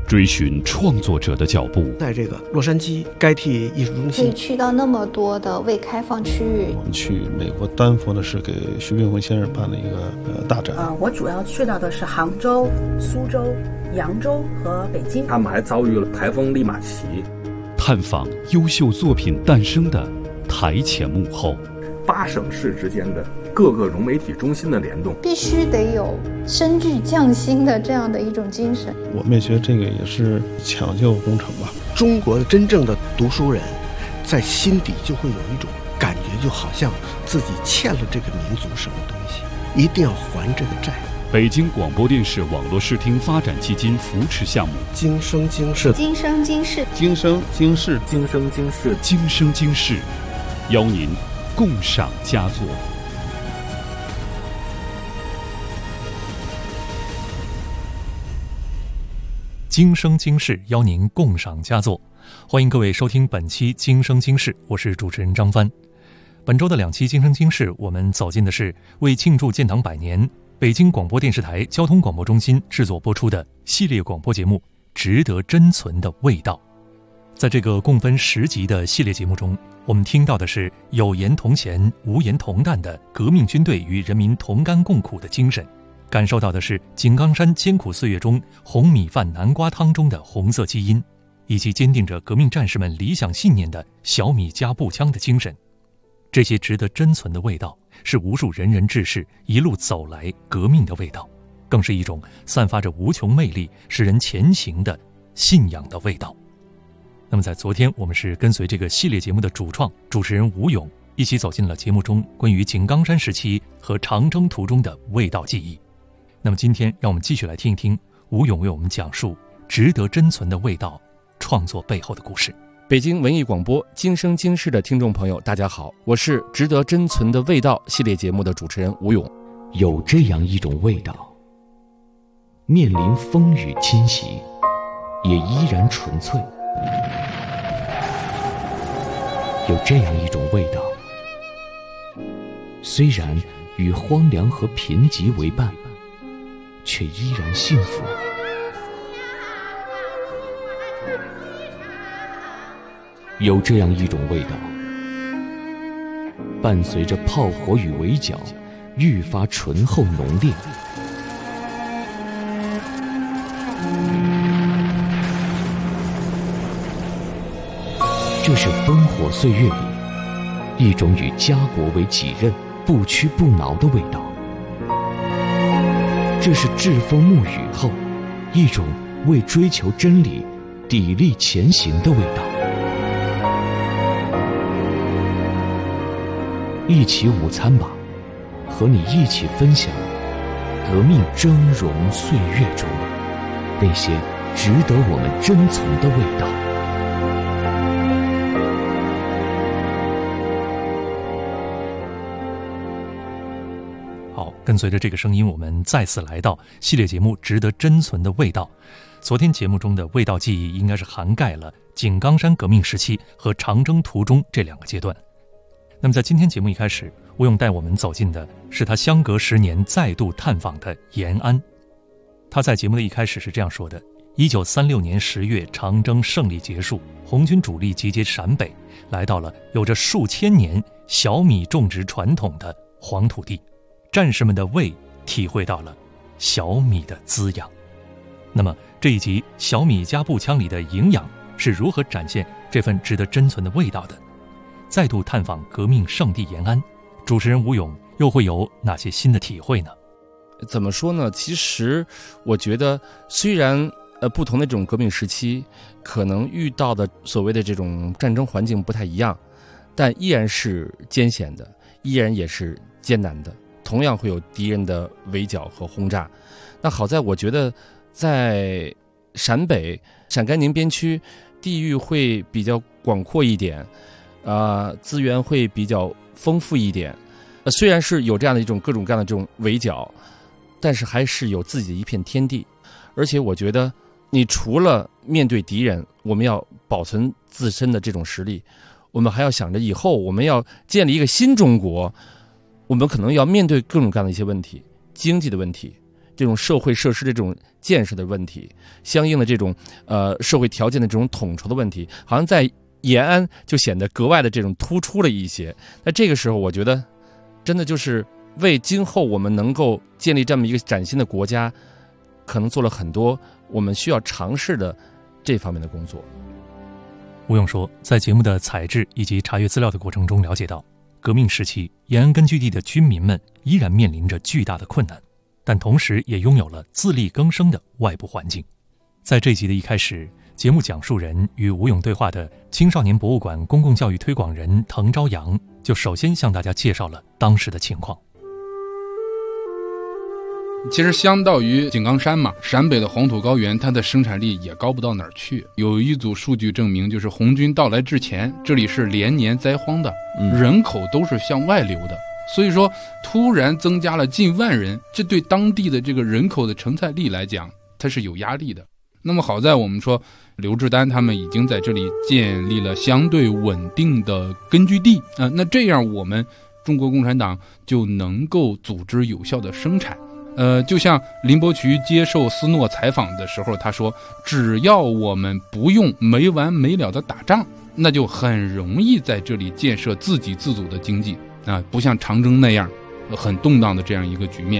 追寻创作者的脚步。 在这个洛杉矶该替艺术中心， 可以去到那么多的未开放区域。 我们去美国丹佛呢，是给徐冰鸿先生办了一个大展。 我主要去到的是杭州、苏州、扬州和北京。 他们还遭遇了台风利马奇。 探访优秀作品诞生的台前幕后 ，8省市之间的各个融媒体中心的联动， 必须得有深具匠心的这样的一种精神。 我们也觉得这个也是抢救工程吧。 中国的真正的读书人，在心底就会有一种感觉，就好像自己欠了这个民族什么东西，一定要还这个债。 北京广播电视网络视听发展基金扶持项目， 今生今世， 今生今世， 今生今世， 今生今世， 今生今世，邀您共赏佳作。 今生今世，邀您共赏佳作。欢迎各位收听本期《今生今世》，我是主持人张帆。本周的2期《今生今世》，我们走进的是为庆祝建党100年，北京广播电视台交通广播中心制作播出的系列广播节目《值得珍存的味道》。在这个共分10集的系列节目中，我们听到的是有言同前，无言同担的革命军队与人民同甘共苦的精神，感受到的是井冈山艰苦岁月中红米饭南瓜汤中的红色基因，以及坚定着革命战士们理想信念的小米加步枪的精神。这些值得珍存的味道，是无数仁人志士一路走来革命的味道，更是一种散发着无穷魅力使人前行的信仰的味道。那么在昨天，我们是跟随这个系列节目的主创主持人吴勇一起走进了节目中关于井冈山时期和长征途中的味道记忆。那么今天让我们继续来听一听吴勇为我们讲述值得珍存的味道创作背后的故事。 北京文艺广播今生今世的听众朋友大家好，我是值得珍存的味道系列节目的主持人吴勇。 有这样一种味道，面临风雨侵袭也依然纯粹。有这样一种味道，虽然与荒凉和贫瘠为伴，却依然幸福。有这样一种味道，伴随着炮火与围剿，愈发醇厚浓烈。这是烽火岁月里一种与家国为己任、不屈不挠的味道。这是栉风沐雨后一种为追求真理、砥砺前行的味道。一起午餐吧，和你一起分享革命峥嵘岁月中那些值得我们珍存的味道。 好，跟随着这个声音，我们再次来到系列节目《值得珍存的味道》。昨天节目中的味道记忆应该是涵盖了井冈山革命时期和长征途中这2个阶段。那么在今天节目一开始，吴勇带我们走进的是他相隔10年再度探访的延安。他在节目的一开始是这样说的：1936年10月，长征胜利结束，红军主力集结陕北，来到了有着数千年小米种植传统的黄土地，战士们的胃体会到了小米的滋养。那么这一集小米加步枪里的营养是如何展现这份值得珍存的味道的？再度探访革命圣地延安，主持人吴勇又会有哪些新的体会呢？ 怎么说呢？其实我觉得，虽然不同的这种革命时期可能遇到的所谓的这种战争环境不太一样，但依然是艰险的，依然也是艰难的，同样会有敌人的围剿和轰炸。那好在我觉得在陕北陕甘宁边区地域会比较广阔一点，资源会比较丰富一点。虽然是有这样的一种各种各样的这种围剿，但是还是有自己的一片天地。而且我觉得你除了面对敌人，我们要保存自身的这种实力，我们还要想着以后我们要建立一个新中国，我们可能要面对各种各样的一些问题，经济的问题、 这种社会设施的这种建设的问题，相应的这种社会条件的这种统筹的问题，好像在延安就显得格外的这种突出了一些。那这个时候我觉得真的就是为今后我们能够建立这么一个崭新的国家，可能做了很多我们需要尝试的这方面的工作。 吴勇说，在节目的采制以及查阅资料的过程中了解到，革命时期延安根据地的军民们依然面临着巨大的困难，但同时也拥有了自力更生的外部环境。在这集的一开始，节目讲述人与吴勇对话的青少年博物馆公共教育推广人滕朝阳就首先向大家介绍了当时的情况。 其实相当于井冈山嘛，陕北的黄土高原，它的生产力也高不到哪儿去。有一组数据证明，就是红军到来之前，这里是连年灾荒的，人口都是向外流的。所以说突然增加了近万人，这对当地的这个人口的承载力来讲，它是有压力的。那么好在我们说刘志丹他们已经在这里建立了相对稳定的根据地那这样我们中国共产党就能够组织有效的生产。就像林伯渠接受斯诺采访的时候他说，只要我们不用没完没了的打仗，那就很容易在这里建设自给自足的经济不像长征那样很动荡的这样一个局面。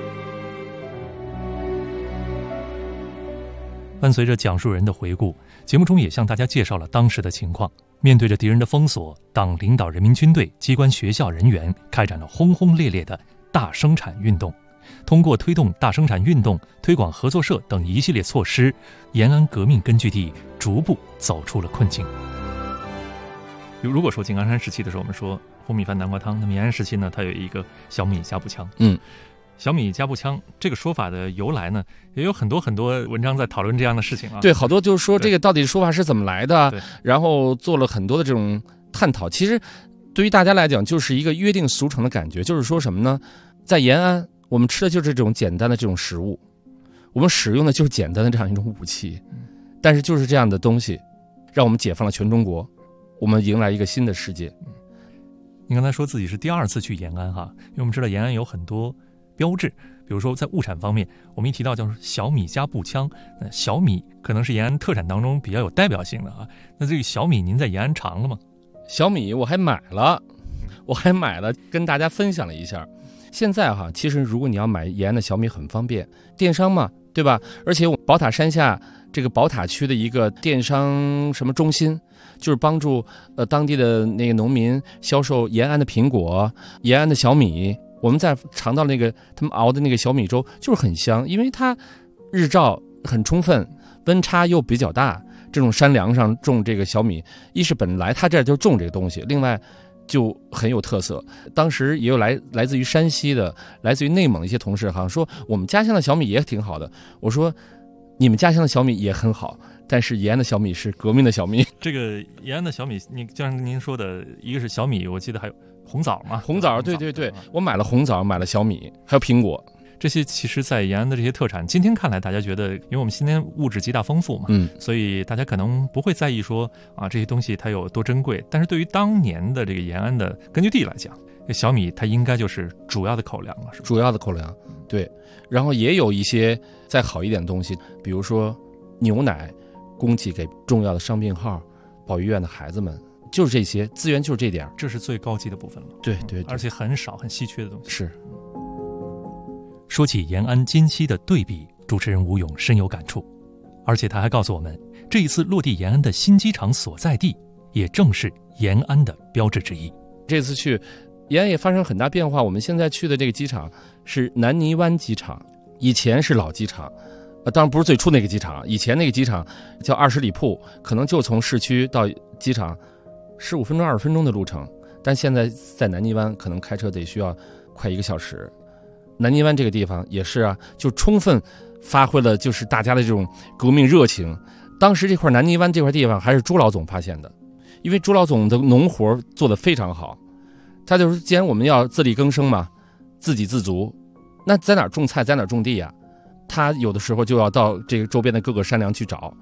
伴随着讲述人的回顾，节目中也向大家介绍了当时的情况。面对着敌人的封锁，党领导人民军队、机关学校人员开展了轰轰烈烈的大生产运动。通过推动大生产运动、推广合作社等一系列措施，延安革命根据地逐步走出了困境。如果说井冈山时期的时候我们说红米饭南瓜汤，那么延安时期呢，它有一个小米加步枪。小米加步枪这个说法的由来呢，也有很多文章在讨论这样的事情啊。 对，好多就是说这个到底说法是怎么来的，然后做了很多的这种探讨。其实对于大家来讲，就是一个约定俗成的感觉，就是说什么呢？在延安，我们吃的就是这种简单的这种食物，我们使用的就是简单的这样一种武器，但是就是这样的东西，让我们解放了全中国，我们迎来一个新的世界。 你刚才说自己是第二次去延安哈，因为我们知道延安有很多标志，比如说在物产方面，我们一提到叫小米加步枪，那小米可能是延安特产当中比较有代表性的啊。那这个小米您在延安尝了吗？ 小米我还买了，跟大家分享了一下。现在哈，其实如果你要买延安的小米很方便，电商嘛，对吧？而且宝塔山下这个宝塔区的一个电商什么中心，就是帮助当地的那个农民销售延安的苹果、延安的小米。我们在尝到那个他们熬的那个小米粥，就是很香，因为它日照很充分，温差又比较大。这种山梁上种这个小米，一是本来它这就种这个东西，另外就很有特色。当时也有来自于山西的、来自于内蒙的一些同事，好像说我们家乡的小米也挺好的。我说你们家乡的小米也很好，但是延安的小米是革命的小米。 这个延安的小米，你就像您说的，一个是小米，我记得还有红枣嘛。 红枣，对对对，我买了红枣，买了小米，还有苹果。 这些其实在延安的这些特产，今天看来大家觉得，因为我们今天物质极大丰富嘛，所以大家可能不会在意说这些东西它有多珍贵。但是对于当年的这个延安的根据地来讲，小米它应该就是主要的口粮了，是吧？ 主要的口粮，对。然后也有一些再好一点的东西，比如说牛奶供给给重要的伤病号、保育院的孩子们，就是这些资源，就是这点， 这是最高级的部分了。 对对， 而且很少、很稀缺的东西。 是。 说起延安今昔的对比，主持人吴勇深有感触，而且他还告诉我们，这一次落地延安的新机场所在地，也正是延安的标志之一。 这次去延安也发生很大变化，我们现在去的这个机场是南泥湾机场，以前是老机场，当然不是最初那个机场，以前那个机场叫20里铺，可能就从市区到机场15分钟、20分钟的路程，但现在在南泥湾可能开车得需要快1个小时。南泥湾这个地方也是就充分发挥了就是大家的这种革命热情。当时这块南泥湾这块地方还是朱老总发现的，因为朱老总的农活做得非常好，他就是既然我们要自力更生嘛，自给自足，那在哪种菜在哪种地他有的时候就要到这个周边的各个山梁去找，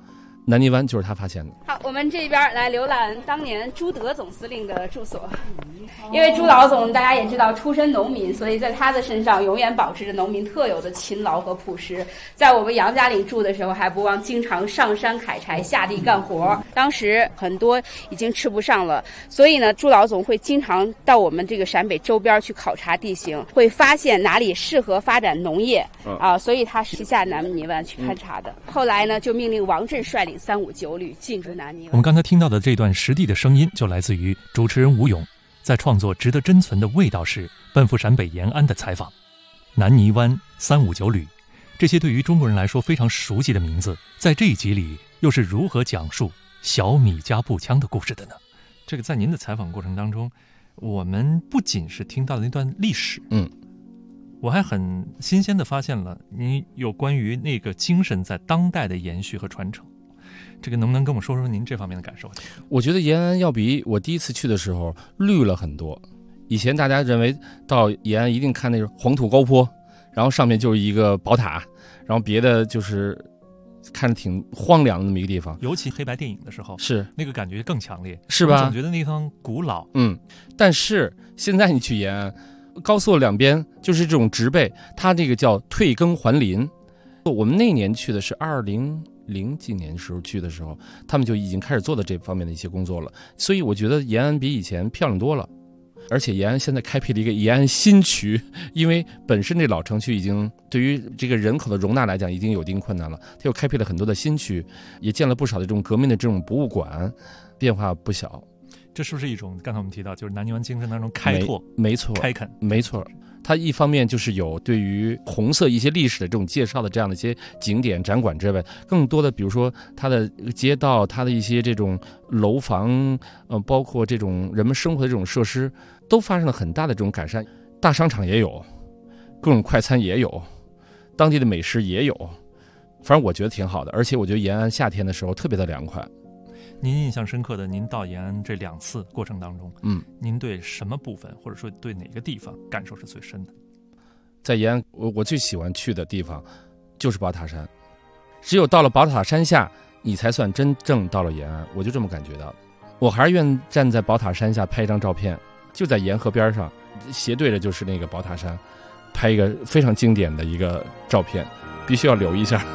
南泥湾就是他发现的。 好，我们这边来浏览当年朱德总司令的住所。因为朱老总大家也知道出身农民，所以在他的身上永远保持着农民特有的勤劳和朴实。在我们杨家岭住的时候，还不忘经常上山砍柴下地干活。当时很多已经吃不上了，所以呢朱老总会经常到我们这个陕北周边去考察地形，会发现哪里适合发展农业所以他是下南泥湾去勘察的。后来呢就命令王震率领359旅进驻南泥湾。 我们刚才听到的这段实地的声音就来自于主持人吴勇在创作《值得珍存的味道》时奔赴陕北延安的采访。南泥湾、359旅，这些对于中国人来说非常熟悉的名字，在这一集里又是如何讲述小米加步枪的故事的呢？这个在您的采访过程当中，我们不仅是听到了那段历史，我还很新鲜地发现了您有关于那个精神在当代的延续和传承。这个能不能跟我们说说您这方面的感受？ 我觉得延安要比我第一次去的时候绿了很多。以前大家认为到延安一定看那个黄土高坡，然后上面就是一个宝塔，然后别的就是看着挺荒凉的那么一个地方。 尤其黑白电影的时候， 是那个感觉更强烈， 是吧？ 我总觉得那地方古老。 但是现在你去延安，高速两边就是这种植被，它这个叫退耕还林。我们那年去的是2000几年时候去的时候，他们就已经开始做的这方面的一些工作了。所以我觉得延安比以前漂亮多了。而且延安现在开辟了一个延安新区，因为本身这老城区已经对于这个人口的容纳来讲已经有一定困难了，它又开辟了很多的新区，也建了不少的这种革命的这种博物馆，变化不小。 这是不是一种刚才我们提到就是南泥湾精神当中开拓？ 没错， 开垦， 没错。它一方面就是有对于红色一些历史的这种介绍的这样的一些景点展馆之外，更多的比如说它的街道，它的一些这种楼房，包括这种人们生活的这种设施，都发生了很大的这种改善。大商场也有，各种快餐也有，当地的美食也有，反正我觉得挺好的。而且我觉得延安夏天的时候特别的凉快。 您印象深刻的，您到延安这2次过程当中，您对什么部分或者说对哪个地方感受是最深的？ 在延安，我最喜欢去的地方就是宝塔山，只有到了宝塔山下，你才算真正到了延安，我就这么感觉到。我还是愿站在宝塔山下拍一张照片，就在沿河边上，斜对着就是那个宝塔山，拍一个非常经典的一个照片，必须要留一下。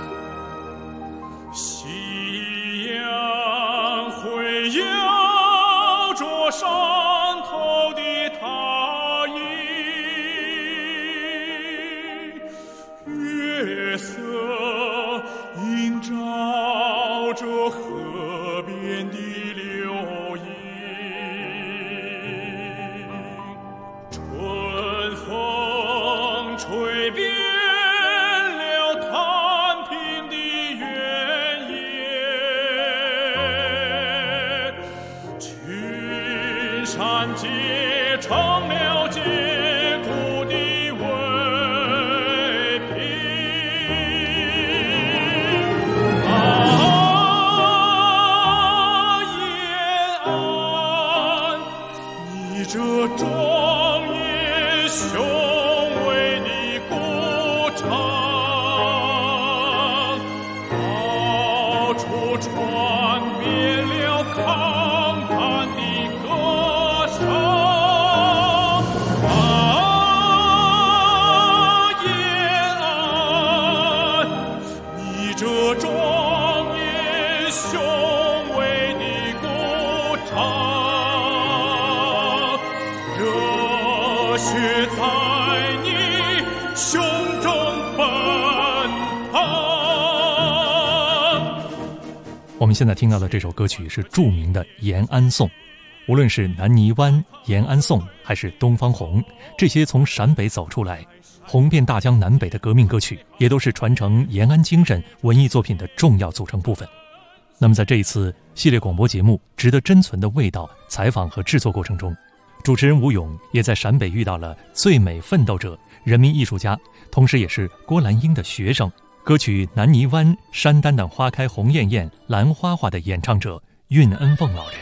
山头的塔影，月色映照着河边的柳影，春风吹遍了摊平的原野，山结成了坚固的围屏延安，你这庄严雄伟的古城，到处传遍了康盼的歌声。这庄严雄伟的古城，热血在你胸中奔腾。 我们现在听到的这首歌曲是著名的《延安颂》，无论是南泥湾、延安颂还是东方红，这些从陕北走出来红遍大江南北的革命歌曲，也都是传承延安精神文艺作品的重要组成部分。那么在这一次系列广播节目《值得珍存的味道》采访和制作过程中，主持人吴勇也在陕北遇到了最美奋斗者、人民艺术家，同时也是郭兰英的学生，歌曲《南泥湾山丹丹花开红艳艳，兰花花》的演唱者运恩凤老人。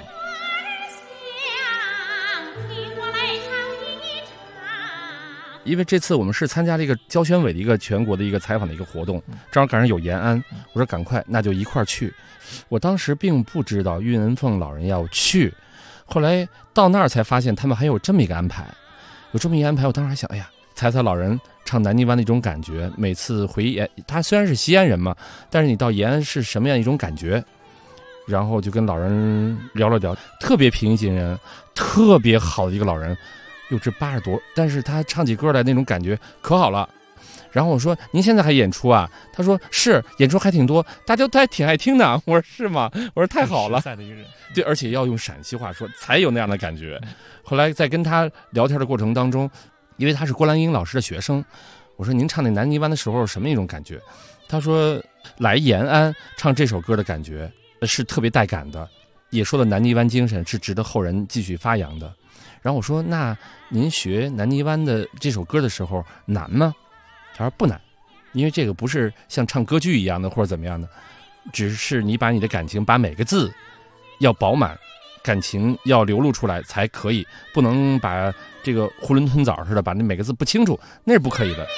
因为这次我们是参加了一个教宣委的一个全国的一个采访的一个活动，正好赶上有延安，我说赶快，那就一块儿去。我当时并不知道郁文凤老人要去，后来到那儿才发现他们还有这么一个安排，我当时还想，哎呀，采采老人唱南泥湾的一种感觉，每次回延，他虽然是西安人嘛，但是你到延安是什么样一种感觉？然后就跟老人聊了聊，特别平易近人，特别好的一个老人，有这80多，但是他唱起歌来那种感觉可好了。然后我说您现在还演出啊？他说是，演出还挺多，大家都还挺爱听的。我说是吗？我说太好了。对，而且要用陕西话说才有那样的感觉。后来在跟他聊天的过程当中，因为他是郭兰英老师的学生，我说您唱那南泥湾的时候什么一种感觉？他说来延安唱这首歌的感觉是特别带感的，也说了南泥湾精神是值得后人继续发扬的。然后我说那您学南泥湾的这首歌的时候难吗？他说不难，因为这个不是像唱歌剧一样的或者怎么样的，只是你把你的感情，把每个字要饱满，感情要流露出来才可以，不能把这个囫囵吞枣似的把那每个字不清楚，那是不可以的。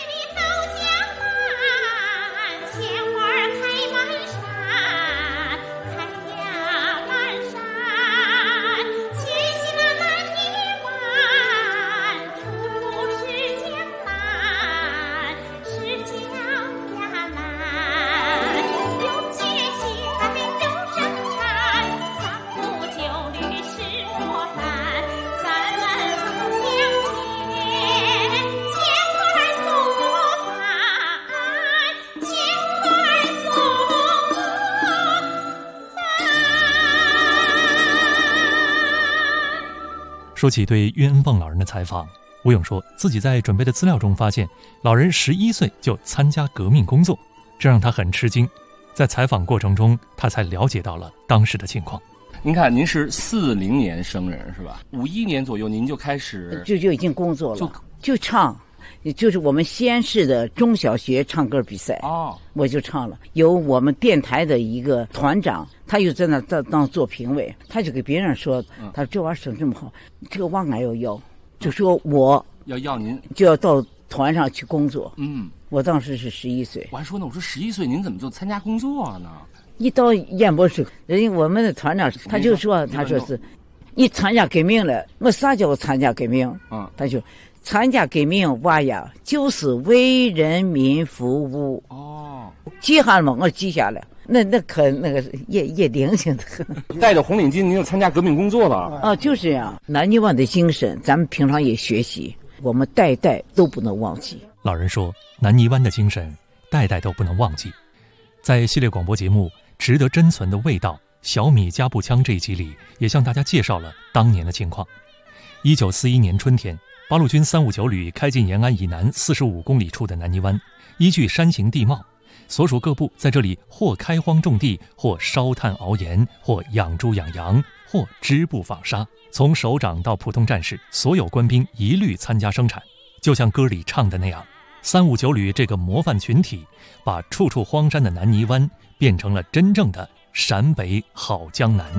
说起对郁文凤老人的采访，吴勇说自己在准备的资料中发现，老人11岁就参加革命工作，这让他很吃惊。在采访过程中，他才了解到了当时的情况。 您看，您是40年生人是吧？51年左右您就开始就已经工作了，就唱，就是我们西安市的中小学唱歌比赛我就唱了。有我们电台的一个团长，他就在那当做评委，他就给别人说，他说这玩意儿整这么好，这个往哪要，就说我要您就要到团上去工作。我当时是11岁。 我还说呢，我说11岁您怎么就参加工作呢？ 一到燕博士，人家我们的团长他就说，他说是，你参加革命了，我啥叫我参加革命？他就参加革命娃呀，就是为人民服务。记下了吗？我记下了。那可那个也灵性的很。 带着红领巾，您就参加革命工作了？ 就是这样。南泥湾的精神，咱们平常也学习，我们代代都不能忘记。 老人说，南泥湾的精神，代代都不能忘记。在系列广播节目《值得珍存的味道》小米加步枪这一集里，也向大家介绍了当年的情况。1941年春天，八路军359旅开进延安以南45公里处的南泥湾，依据山形地貌，所属各部在这里或开荒种地，或烧炭熬盐，或养猪养羊，或织布纺纱。从首长到普通战士，所有官兵一律参加生产。就像歌里唱的那样，359旅这个模范群体，把处处荒山的南泥湾变成了真正的陕北好江南。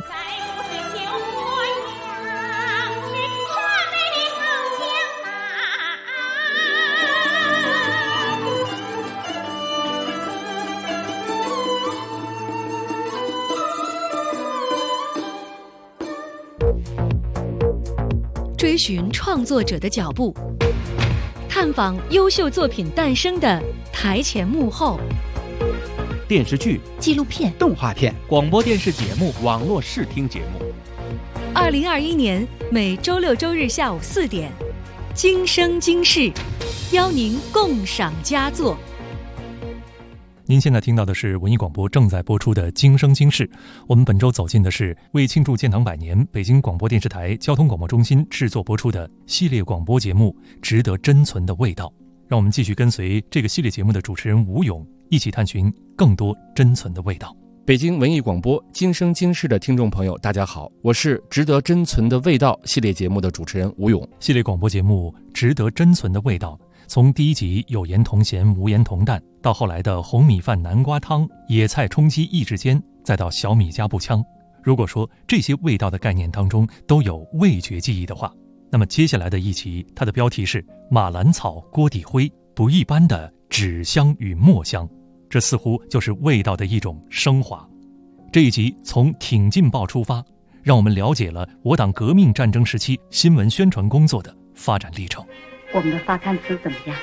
追寻创作者的脚步，探访优秀作品诞生的台前幕后。 电视剧、 纪录片、 动画片、广播电视节目、网络视听节目。 2021年每周六周日下午4点，今生今世，邀您共赏佳作。 您现在听到的是文艺广播正在播出的《今生今世》。我们本周走进的是为庆祝建党100年，北京广播电视台交通广播中心制作播出的系列广播节目《值得珍存的味道》。让我们继续跟随这个系列节目的主持人吴勇，一起探寻更多珍存的味道。 北京文艺广播《今生今世》的听众朋友，大家好，我是《值得珍存的味道》系列节目的主持人吴勇。 系列广播节目《值得珍存的味道》，从第一集有盐同咸无盐同淡，到后来的红米饭南瓜汤、野菜充饥意志坚，再到小米加步枪。如果说这些味道的概念当中都有味觉记忆的话， 那么接下来的一集，它的标题是马兰草锅底灰，不一般的纸香与墨香，这似乎就是味道的一种升华。这一集从挺进报出发，让我们了解了我党革命战争时期新闻宣传工作的发展历程。 我们的发刊词怎么样？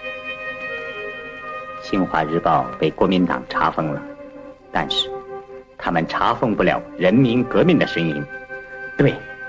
新华日报被国民党查封了，但是他们查封不了人民革命的声音。对，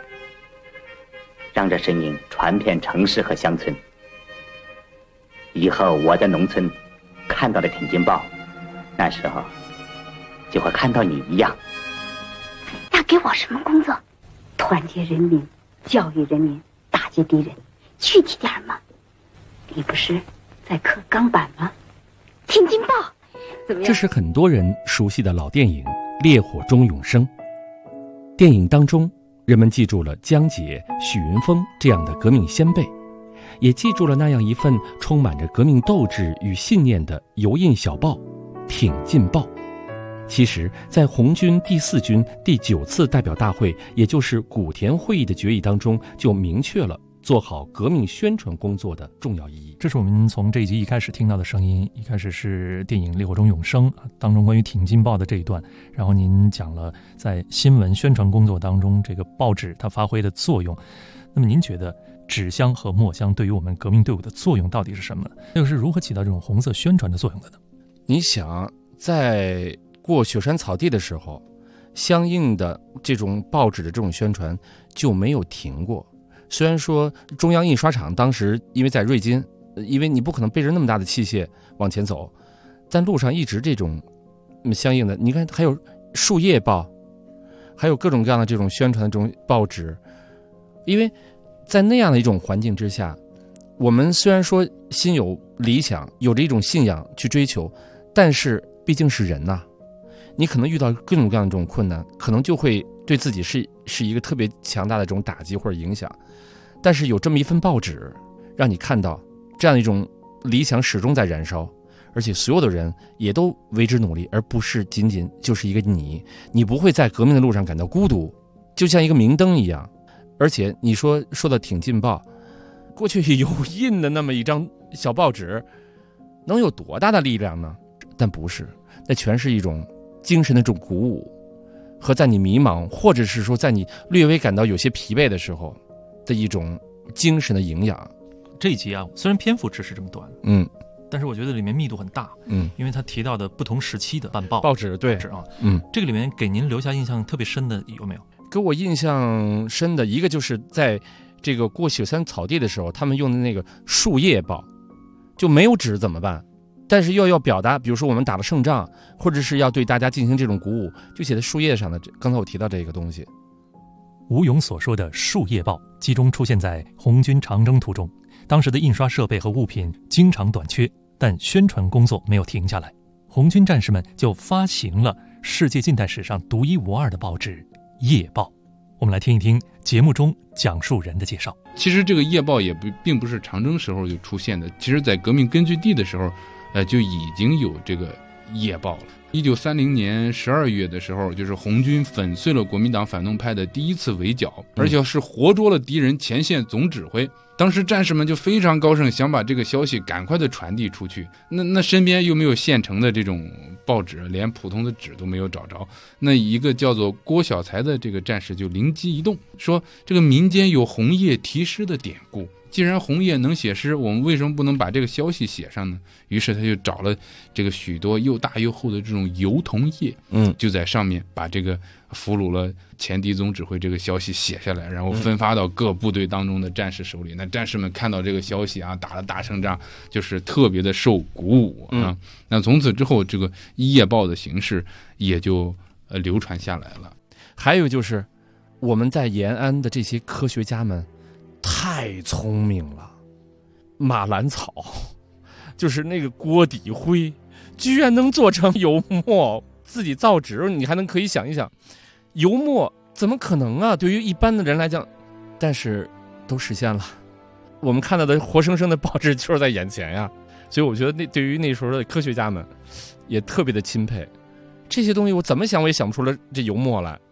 让这声音传遍城市和乡村。以后我在农村看到了挺进报，那时候就会看到你一样。 要给我什么工作？团结人民，教育人民，打击敌人，具体点嘛。你不是在刻钢板吗？挺进报怎么样？ 这是很多人熟悉的老电影《烈火中永生》。电影当中，人们记住了江姐、许云峰这样的革命先辈，也记住了那样一份充满着革命斗志与信念的油印小报《挺进报》。其实在红军第4军第9次代表大会，也就是古田会议的决议当中，就明确了做好革命宣传工作的重要意义。 这是我们从这一集一开始听到的声音，一开始是电影《烈火中永生》当中关于挺进报的这一段，然后您讲了在新闻宣传工作当中这个报纸它发挥的作用。那么您觉得纸香和墨香对于我们革命队伍的作用到底是什么？又是如何起到这种红色宣传的作用的呢？ 你想，在过雪山草地的时候，相应的这种报纸的这种宣传就没有停过。虽然说中央印刷厂当时因为在瑞金，因为你不可能背着那么大的器械往前走，但路上一直这种相应的，你看还有树叶报，还有各种各样的这种宣传的这种报纸。因为在那样的一种环境之下，我们虽然说心有理想，有着一种信仰去追求，但是毕竟是人呐，你可能遇到各种各样的这种困难，可能就会对自己是一个特别强大的这种打击或者影响。但是有这么一份报纸，让你看到这样一种理想始终在燃烧，而且所有的人也都为之努力，而不是仅仅就是一个你不会在革命的路上感到孤独，就像一个明灯一样。而且你说的挺进报，过去有印的那么一张小报纸，能有多大的力量呢？但不是，那全是一种精神的这种鼓舞，和在你迷茫，或者是说在你略微感到有些疲惫的时候的一种精神的营养。 这一集啊，虽然篇幅只是这么短，但是我觉得里面密度很大，因为他提到的不同时期的报纸，对，啊，这个里面给您留下印象特别深的有没有？ 给我印象深的一个就是在这个过雪山草地的时候，他们用的那个树叶报，就没有纸怎么办？但是又要表达，比如说我们打了胜仗，或者是要对大家进行这种鼓舞，就写在树叶上的。刚才我提到这个东西， 吴勇所说的树叶报集中出现在红军长征途中，当时的印刷设备和物品经常短缺，但宣传工作没有停下来，红军战士们就发行了世界近代史上独一无二的报纸夜报。我们来听一听节目中讲述人的介绍。 其实这个夜报也并不是长征时候就出现的，其实在革命根据地的时候就已经有这个夜报了。1930年12月的时候，就是红军粉碎了国民党反动派的第一次围剿，而且是活捉了敌人前线总指挥。当时战士们就非常高兴，想把这个消息赶快的传递出去。那身边又没有现成的这种报纸，连普通的纸都没有找着。那一个叫做郭小才的这个战士就灵机一动，说这个民间有红叶题诗的典故，既然红叶能写诗，我们为什么不能把这个消息写上呢？于是他就找了这个许多又大又厚的这种油桐叶，就在上面把这个俘虏了前敌总指挥这个消息写下来，然后分发到各部队当中的战士手里。那战士们看到这个消息啊，打了大胜仗，就是特别的受鼓舞啊。那从此之后，这个夜报的形式也就流传下来了。 还有就是我们在延安的这些科学家们太聪明了，马兰草就是那个锅底灰居然能做成油墨，自己造纸。你还可以想一想，油墨怎么可能啊，对于一般的人来讲，但是都实现了。我们看到的活生生的报纸就是在眼前呀。所以我觉得对于那时候的科学家们也特别的钦佩。这些东西我怎么想我也想不出来这油墨来，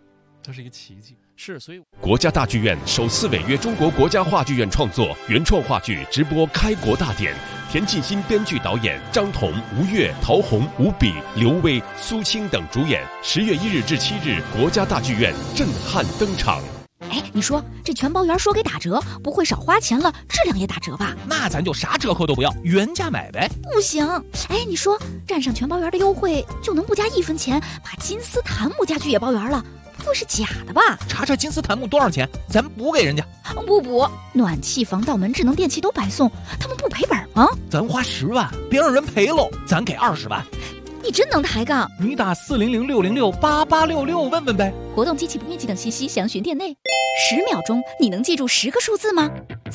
这是一个奇迹。 是，所以国家大剧院首次违约中国国家话剧院创作原创话剧直播开国大典，田沁鑫编剧导演，张彤、吴越、陶虹、吴比、刘威、苏青等主演。10月1日至7日，国家大剧院震撼登场。 哎，你说这全包园说给打折，不会少花钱了，质量也打折吧？ 那咱就啥折扣都不要，原价买呗。 不行，哎，你说占上全包园的优惠，就能不加1分钱，把金丝檀木家具也包园了？不会是假的吧？ 查查金丝檀木多少钱，咱补给人家。 不补，暖气、防盗门、智能电器都白送，他们不赔本吗？ 咱花10万，别让人赔喽，咱给20万。 你真能抬杠！ 你打400-606-8866问问呗。 活动机器不面积等信息详询店内。10秒钟，你能记住10个数字吗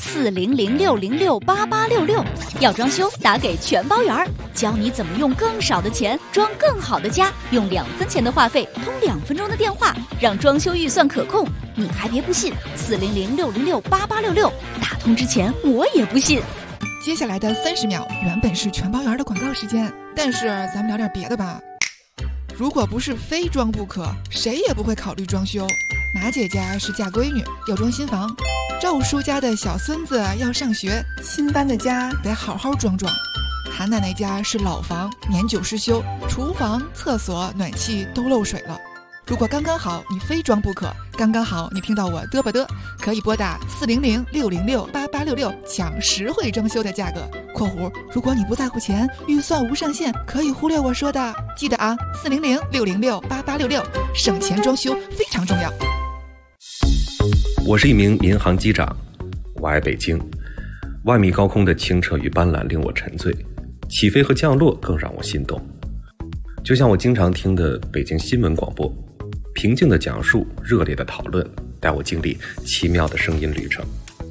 ？400-606-8866。要装修，打给全包园，教你怎么用更少的钱装更好的家，用2分钱的话费通2分钟的电话，让装修预算可控。你还别不信，400-606-8866。打通之前我也不信。 接下来的30秒原本是全包园的广告时间，但是咱们聊点别的吧。如果不是非装不可，谁也不会考虑装修。马姐家是嫁闺女，要装新房；赵叔家的小孙子要上学，新搬的家得好好装装。韩奶奶家是老房，年久失修，厨房、厕所、暖气都漏水了。如果刚刚好你非装不可，刚刚好你听到我嘚吧嘚，可以拨打400-606-8866抢实惠装修的价格（括弧如果你不在乎钱，预算无上限，可以忽略我说的）。记得啊，400-606-8866，省钱装修非常重要。 我是一名民航机长，我爱北京。万米高空的清澈与斑斓令我沉醉，起飞和降落更让我心动。就像我经常听的北京新闻广播，平静的讲述，热烈的讨论，带我经历奇妙的声音旅程。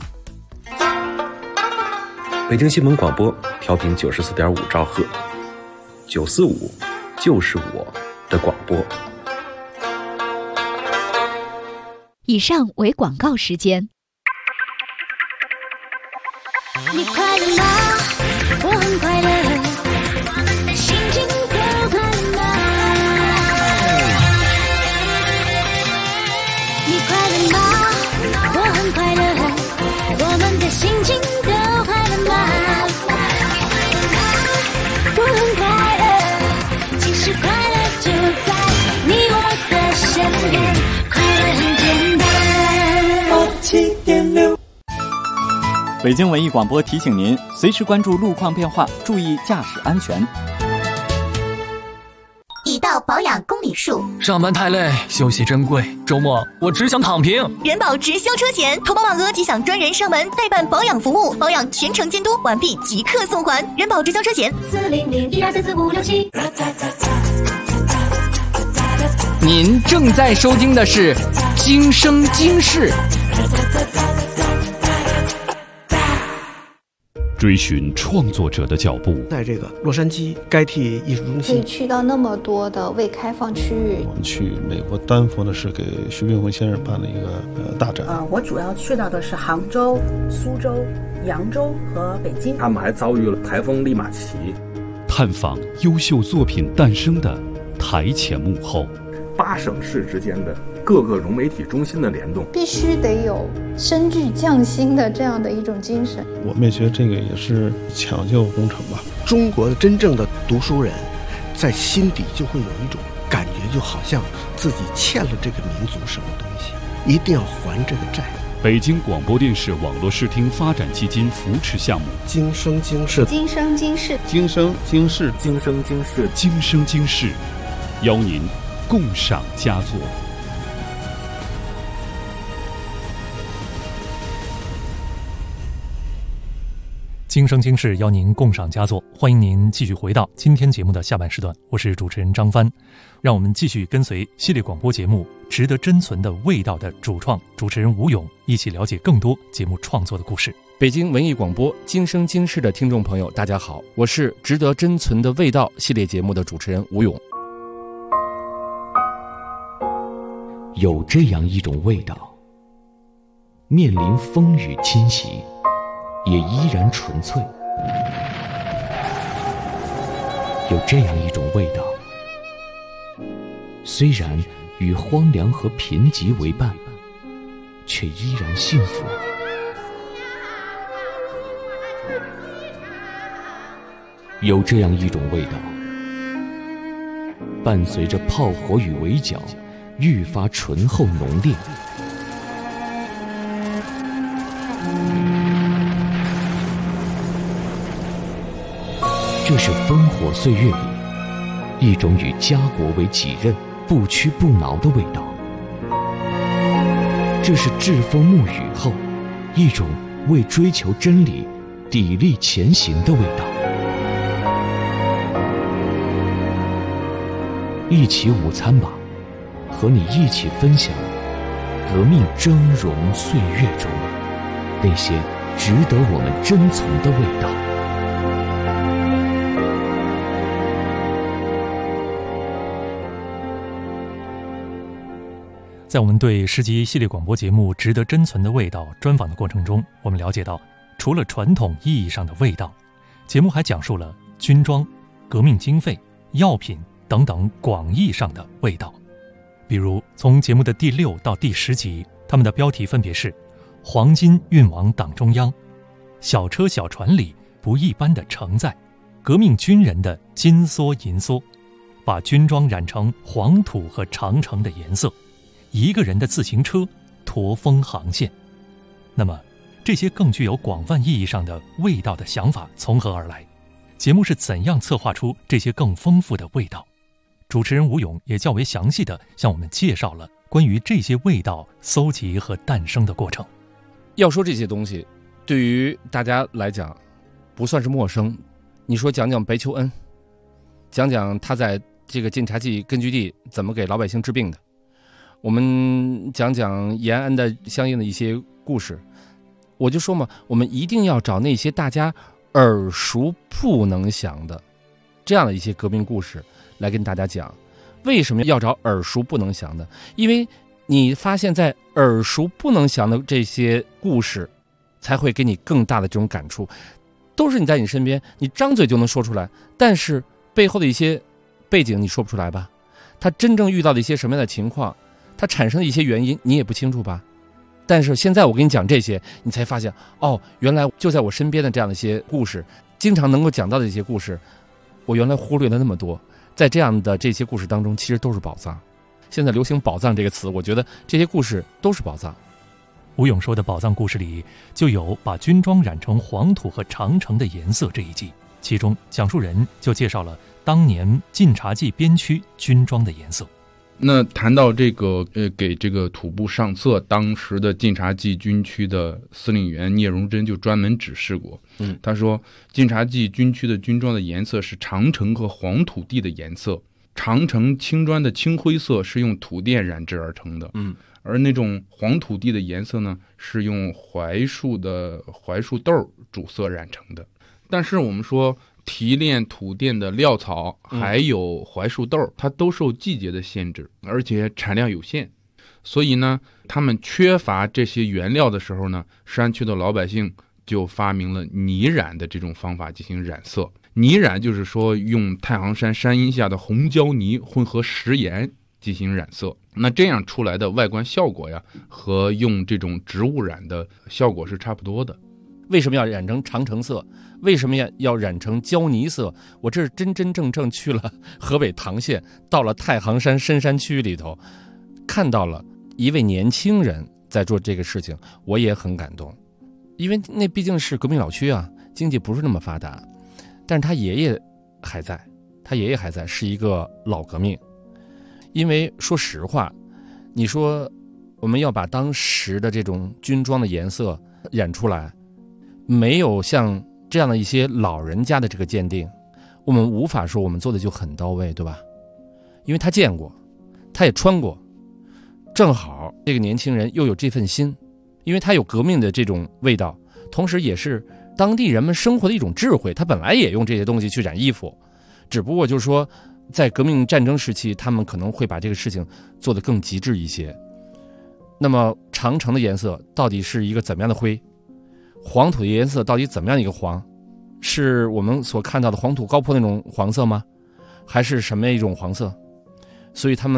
北京新闻广播调频94.5兆赫，945就是我的广播。 以上为广告时间。 你快乐吗？我很快乐，心情更快乐吗？你快乐吗？我很快乐，我们的心情都快乐吗？我很快乐，其实快乐就在你我的身边，快乐很简单。87.6 北京文艺广播提醒您，随时关注路况变化，注意驾驶安全。 已到保养公里数， 上班太累，休息珍贵，周末我只想躺平。 人保直销车险，投保满额即享专人上门代办保养服务，保养全程监督，完毕即刻送还。人保直销车险，400-1244567。 您正在收听的是今生今世。 追寻创作者的脚步， 在这个洛杉矶该替艺术中心， 可以去到那么多的未开放区域。 我们去美国丹佛的是给徐冰鸿先生办了一个大展。 我主要去到的是杭州、苏州、扬州和北京。 他们还遭遇了台风利马奇， 探访优秀作品诞生的台前幕后 ，8省市之间的各个融媒体中心的联动， 必须得有深具匠心的这样的一种精神。 我们也觉得这个也是抢救工程吧。 中国的真正的读书人，在心底就会有一种感觉，就好像自己欠了这个民族什么东西，一定要还这个债。 北京广播电视网络视听发展基金扶持项目， 今生今世， 今生今世， 今生今世， 今生今世， 今生今世，邀您共赏佳作。 今生今世邀您共赏佳作，欢迎您继续回到今天节目的下半时段，我是主持人张帆，让我们继续跟随系列广播节目《值得珍存的味道》的主创主持人吴勇，一起了解更多节目创作的故事。 北京文艺广播今生今世的听众朋友大家好，我是《值得珍存的味道》系列节目的主持人吴勇。 有这样一种味道，面临风雨侵袭也依然纯粹。有这样一种味道，虽然与荒凉和贫瘠为伴，却依然幸福。有这样一种味道，伴随着炮火与围剿，愈发醇厚浓烈。这是烽火岁月里一种与家国为己任、不屈不挠的味道。这是栉风沐雨后一种为追求真理、砥砺前行的味道。一起午餐吧，和你一起分享革命峥嵘岁月中那些值得我们珍藏的味道。 在我们对10集系列广播节目《值得珍存的味道》专访的过程中，我们了解到，除了传统意义上的味道，节目还讲述了军装、革命经费、药品等等广义上的味道。比如从节目的第6到第10集，他们的标题分别是黄金运往党中央、小车小船里不一般的承载、革命军人的金梭银梭、把军装染成黄土和长城的颜色、一个人的自行车驼峰航线。那么这些更具有广泛意义上的味道的想法从何而来？节目是怎样策划出这些更丰富的味道？主持人吴勇也较为详细地向我们介绍了关于这些味道搜集和诞生的过程。 要说这些东西对于大家来讲不算是陌生，你说讲讲白求恩，讲讲他在这个晋察冀根据地怎么给老百姓治病的，我们讲讲延安的相应的一些故事，我就说嘛，我们一定要找那些大家耳熟不能详的这样的一些革命故事来跟大家讲。为什么要找耳熟不能详的？因为你发现在耳熟不能详的这些故事才会给你更大的这种感触，都是你在你身边，你张嘴就能说出来，但是背后的一些背景你说不出来吧，他真正遇到的一些什么样的情况，它产生的一些原因你也不清楚吧。但是现在我跟你讲这些，你才发现哦，原来就在我身边的这样的一些故事，经常能够讲到的一些故事，我原来忽略了那么多。在这样的这些故事当中，其实都是宝藏。现在流行宝藏这个词，我觉得这些故事都是宝藏。 吴勇说的宝藏故事里就有把军装染成黄土和长城的颜色这一集，其中讲述人就介绍了当年晋察冀边区军装的颜色。 那谈到这个给这个土部上策，当时的晋察冀军区的司令员聂荣臻就专门指示过，他说晋察冀军区的军装的颜色是长城和黄土地的颜色，长城青砖的青灰色是用土电染制而成的，而那种黄土地的颜色呢，是用槐树豆主色染成的。但是我们说提炼土电的料草还有槐树豆，它都受季节的限制，而且产量有限，所以呢他们缺乏这些原料的时候呢，山区的老百姓就发明了泥染的这种方法进行染色。泥染就是说用太行山山阴下的红胶泥混合食盐进行染色，那这样出来的外观效果呀，和用这种植物染的效果是差不多的。 为什么要染成长城色？为什么要染成胶泥色？我这是真正去了河北唐县，到了太行山深山区里头，看到了一位年轻人在做这个事情，我也很感动。因为那毕竟是革命老区啊，经济不是那么发达，但是他爷爷还在，是一个老革命。因为说实话，你说我们要把当时的这种军装的颜色染出来，没有像这样的一些老人家的这个鉴定，我们无法说我们做的就很到位，对吧？因为他见过，他也穿过，正好这个年轻人又有这份心，因为他有革命的这种味道，同时也是当地人们生活的一种智慧，他本来也用这些东西去染衣服，只不过就是说在革命战争时期，他们可能会把这个事情做得更极致一些。那么长城的颜色到底是一个怎么样的灰？黄土的颜色到底怎么样的一个黄？是我们所看到的黄土高坡那种黄色吗？还是什么样一种黄色？所以他们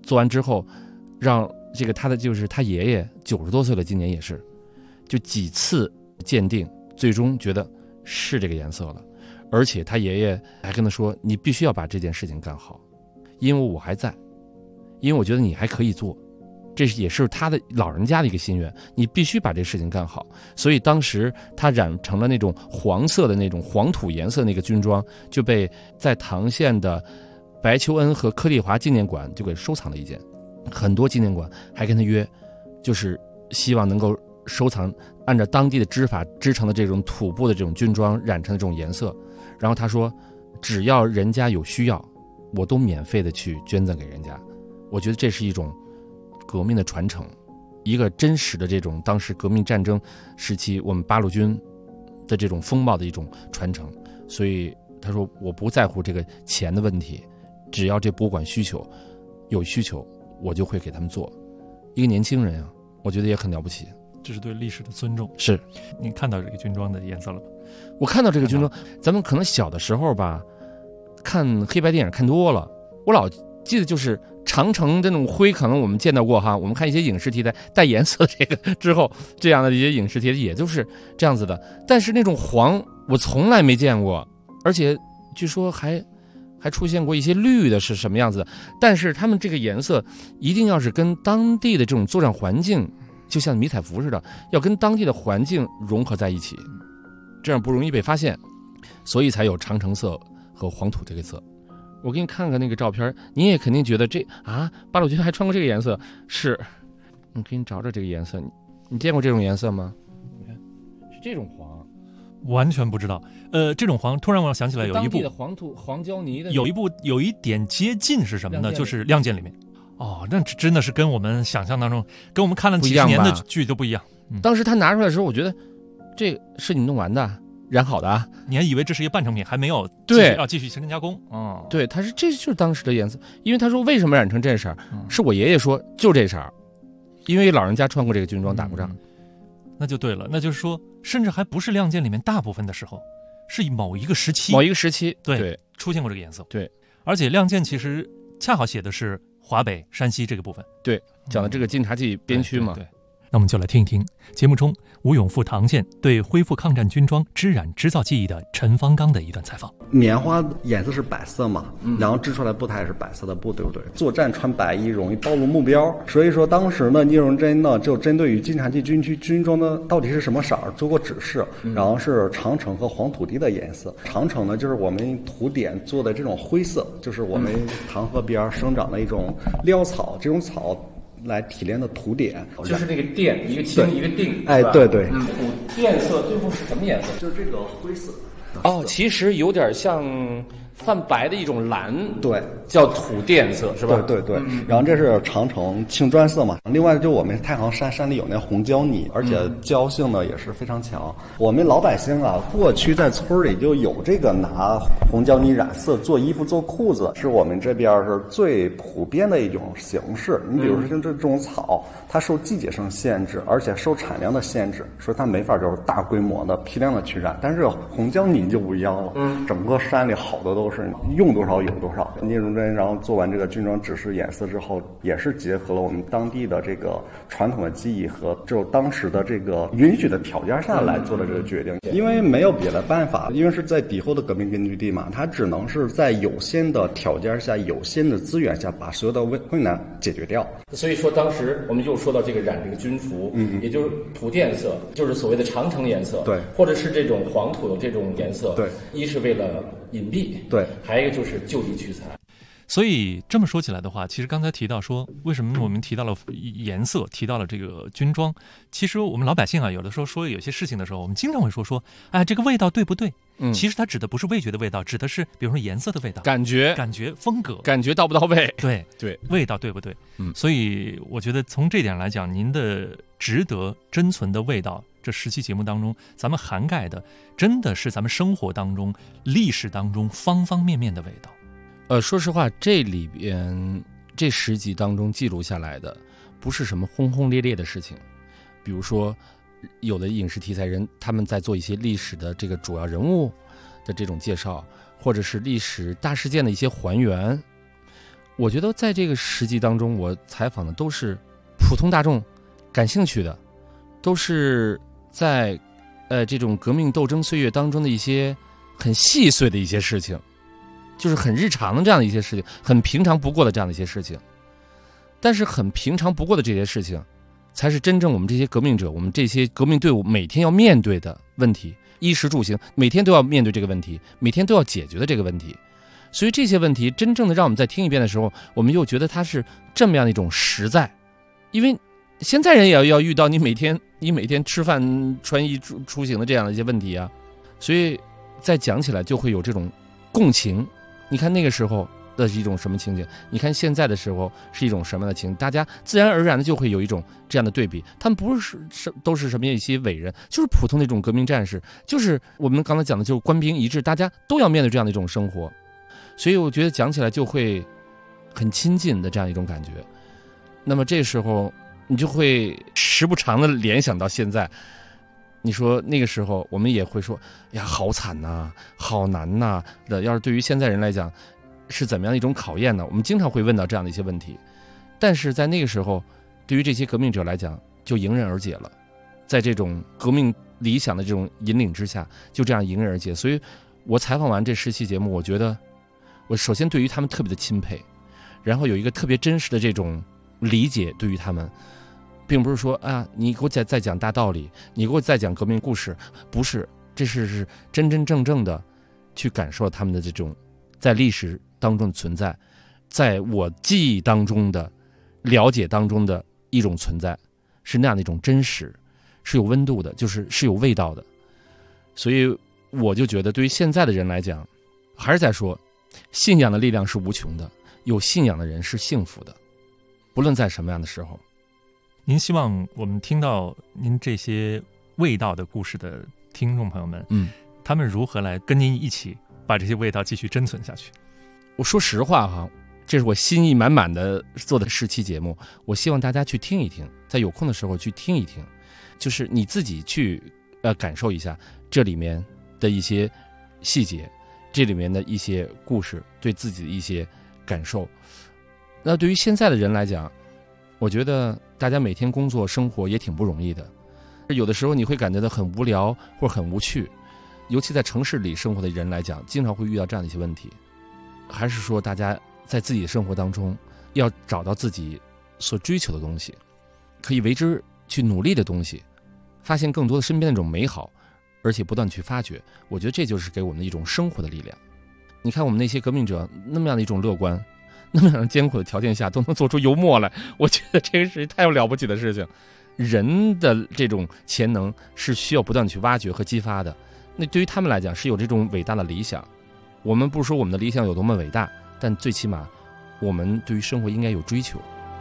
做完之后，让这个他爷爷90多岁了，今年也是，就几次鉴定，最终觉得是这个颜色了。而且他爷爷还跟他说：“你必须要把这件事情干好，因为我还在，因为我觉得你还可以做。”这也是他的老人家的一个心愿，你必须把这事情干好。所以当时他染成了那种黄色的那种黄土颜色那个军装，就被在唐县的白求恩和柯丽华纪念馆就给收藏了一件。很多纪念馆还跟他约，就是希望能够收藏按照当地的织法织成的这种土布的这种军装染成的这种颜色。然后他说，只要人家有需要，我都免费的去捐赠给人家。我觉得这是一种革命的传承，一个真实的这种当时革命战争时期我们八路军的这种风貌的一种传承。所以他说，我不在乎这个钱的问题，只要这博物馆有需求，我就会给他们做。一个年轻人啊，我觉得也很了不起。 这是对历史的尊重。 是。 你看到这个军装的颜色了吗？ 我看到这个军装，咱们可能小的时候吧，看黑白电影看多了，我老记得就是长城这种灰，可能我们见到过哈。我们看一些影视题材带颜色这个之后，这样的一些影视题材也就是这样子的。但是那种黄，我从来没见过，而且据说还出现过一些绿的，是什么样子的？但是他们这个颜色一定要是跟当地的这种作战环境，就像迷彩服似的，要跟当地的环境融合在一起，这样不容易被发现，所以才有长城色和黄土这个色。我给你看看那个照片，你也肯定觉得八路军还穿过这个颜色。是，我给你找找这个颜色，你见过这种颜色吗？你看，是这种黄， 完全不知道。这种黄突然我想起来有一部当地的黄胶泥的， 有一点接近是什么呢？就是《亮剑》里面。哦，那真的是跟我们想象当中，跟我们看了几十年的剧都不一样。 当时他拿出来的时候，我觉得这是你弄完的，染好的啊， 你还以为这是一个半成品，还没有要继续深加工。哦， 对，他是这就是当时的颜色，因为他说为什么染成这色儿，是我爷爷说就这色儿，因为老人家穿过这个军装打过仗。 那就对了，那就是说，甚至还不是《亮剑》里面大部分的时候，是某一个时期，对出现过这个颜色。 对， 而且《亮剑》其实恰好写的是华北、山西这个部分， 对，讲的这个晋察冀边区嘛。 对，那我们就来听一听节目中吴永富唐县对恢复抗战军装织染织造技艺的陈方刚的一段采访。 棉花颜色是白色嘛，然后织出来布它也是白色的布，对不对？作战穿白衣容易暴露目标，所以说当时呢，聂荣臻呢就针对于晋察冀军区军装呢到底是什么色儿做过指示，然后是长城和黄土地的颜色。长城呢就是我们土点做的这种灰色，就是我们唐河边生长的一种潦草，这种草来提炼的土点， 就是那个靛，一个青一个定， 哎，对对， 土靛色最后是什么颜色？ 就是这个灰色。 哦，其实有点像泛白的一种蓝， 对， 叫土靛色，是吧？ 对对对。然后这是长城青砖色嘛。另外就我们太行山里有那红胶泥，而且胶性呢也是非常强。我们老百姓啊，过去在村里就有这个拿红胶泥染色做衣服做裤子，是我们这边是最普遍的一种形式。你比如说像这种草，它受季节性限制，而且受产量的限制，所以它没法就是大规模的批量的去染。但是红胶泥就不一样了，整个山里好多都是用多少有多少。聂荣臻然后做完这个军装指示颜色之后，也是结合了我们当地的这个传统的技艺和就当时的这个允许的条件下来做的这个决定。因为没有别的办法，因为是在敌后的革命根据地嘛，它只能是在有限的条件下、有限的资源下把所有的困难解决掉。 所以说当时我们又说到这个染这个军服，也就是土靛色，就是所谓的长城颜色， 对， 或者是这种黄土的这种颜色， 对， 一是为了隐蔽， 对， 还有一个就是就地取材。 所以这么说起来的话，其实刚才提到说，为什么我们提到了颜色，提到了这个军装，其实我们老百姓啊，有的时候说有些事情的时候，我们经常会说，哎，这个味道对不对？其实它指的不是味觉的味道，指的是比如说颜色的味道， 感觉、 风格、 感觉到不到位？ 对，味道对不对？所以我觉得从这点来讲，您的值得珍存的味道，这10期节目当中，咱们涵盖的真的是咱们生活当中、历史当中方方面面的味道。 说实话，这里边这10集当中记录下来的，不是什么轰轰烈烈的事情，比如说有的影视题材人他们在做一些历史的这个主要人物的这种介绍，或者是历史大事件的一些还原。 我觉得在这个时期当中，我采访的都是普通大众感兴趣的，都是在这种革命斗争岁月当中的一些很细碎的一些事情，就是很日常的这样的一些事情，很平常不过的这样的一些事情。但是很平常不过的这些事情，才是真正我们这些革命者，我们这些革命队伍每天要面对的问题，衣食住行每天都要面对这个问题，每天都要解决的这个问题。所以这些问题真正的让我们再听一遍的时候，我们又觉得它是这么样的一种实在。因为现在人也要遇到你每天吃饭穿衣出行的这样的一些问题啊，所以再讲起来就会有这种共情。你看那个时候的是一种什么情景，你看现在的时候是一种什么样的情景，大家自然而然的就会有一种这样的对比。他们不是都是什么一些伟人，就是普通的一种革命战士，就是我们刚才讲的就是官兵一致，大家都要面对这样的一种生活。所以我觉得讲起来就会很亲近的这样一种感觉。那么这时候你就会时不常的联想到现在，你说那个时候我们也会说呀，好惨呐，好难呐的。要是对于现在人来讲是怎么样的一种考验呢？我们经常会问到这样的一些问题，但是在那个时候对于这些革命者来讲就迎刃而解了，在这种革命理想的这种引领之下，就这样迎刃而解。所以我采访完这10期节目，我觉得我首先对于他们特别的钦佩，然后有一个特别真实的这种理解对于他们，并不是说啊，你给我再讲大道理，你给我再讲革命故事，不是，这是真真正正的去感受他们的这种在历史当中的存在，在我记忆当中的了解当中的一种存在，是那样的一种真实，是有温度的，是有味道的。所以我就觉得对于现在的人来讲，还是在说信仰的力量是无穷的，有信仰的人是幸福的，不论在什么样的时候。 您希望我们听到您这些味道的故事的听众朋友们，他们如何来跟您一起把这些味道继续珍存下去？ 我说实话哈，这是我心意满满的做的10期节目，我希望大家去听一听，在有空的时候去听一听，就是你自己去感受一下这里面的一些细节，这里面的一些故事，对自己的一些感受。那对于现在的人来讲，我觉得大家每天工作生活也挺不容易的，有的时候你会感觉到很无聊或者很无趣，尤其在城市里生活的人来讲，经常会遇到这样的一些问题。还是说大家在自己的生活当中要找到自己所追求的东西，可以为之去努力的东西，发现更多的身边的那种美好，而且不断去发掘。我觉得这就是给我们的一种生活的力量。你看我们那些革命者那么样的一种乐观，那么样的艰苦的条件下都能做出幽默来，我觉得这个是太有了不起的事情。人的这种潜能是需要不断去挖掘和激发的，那对于他们来讲是有这种伟大的理想。我们不说我们的理想有多么伟大，但最起码我们对于生活应该有追求。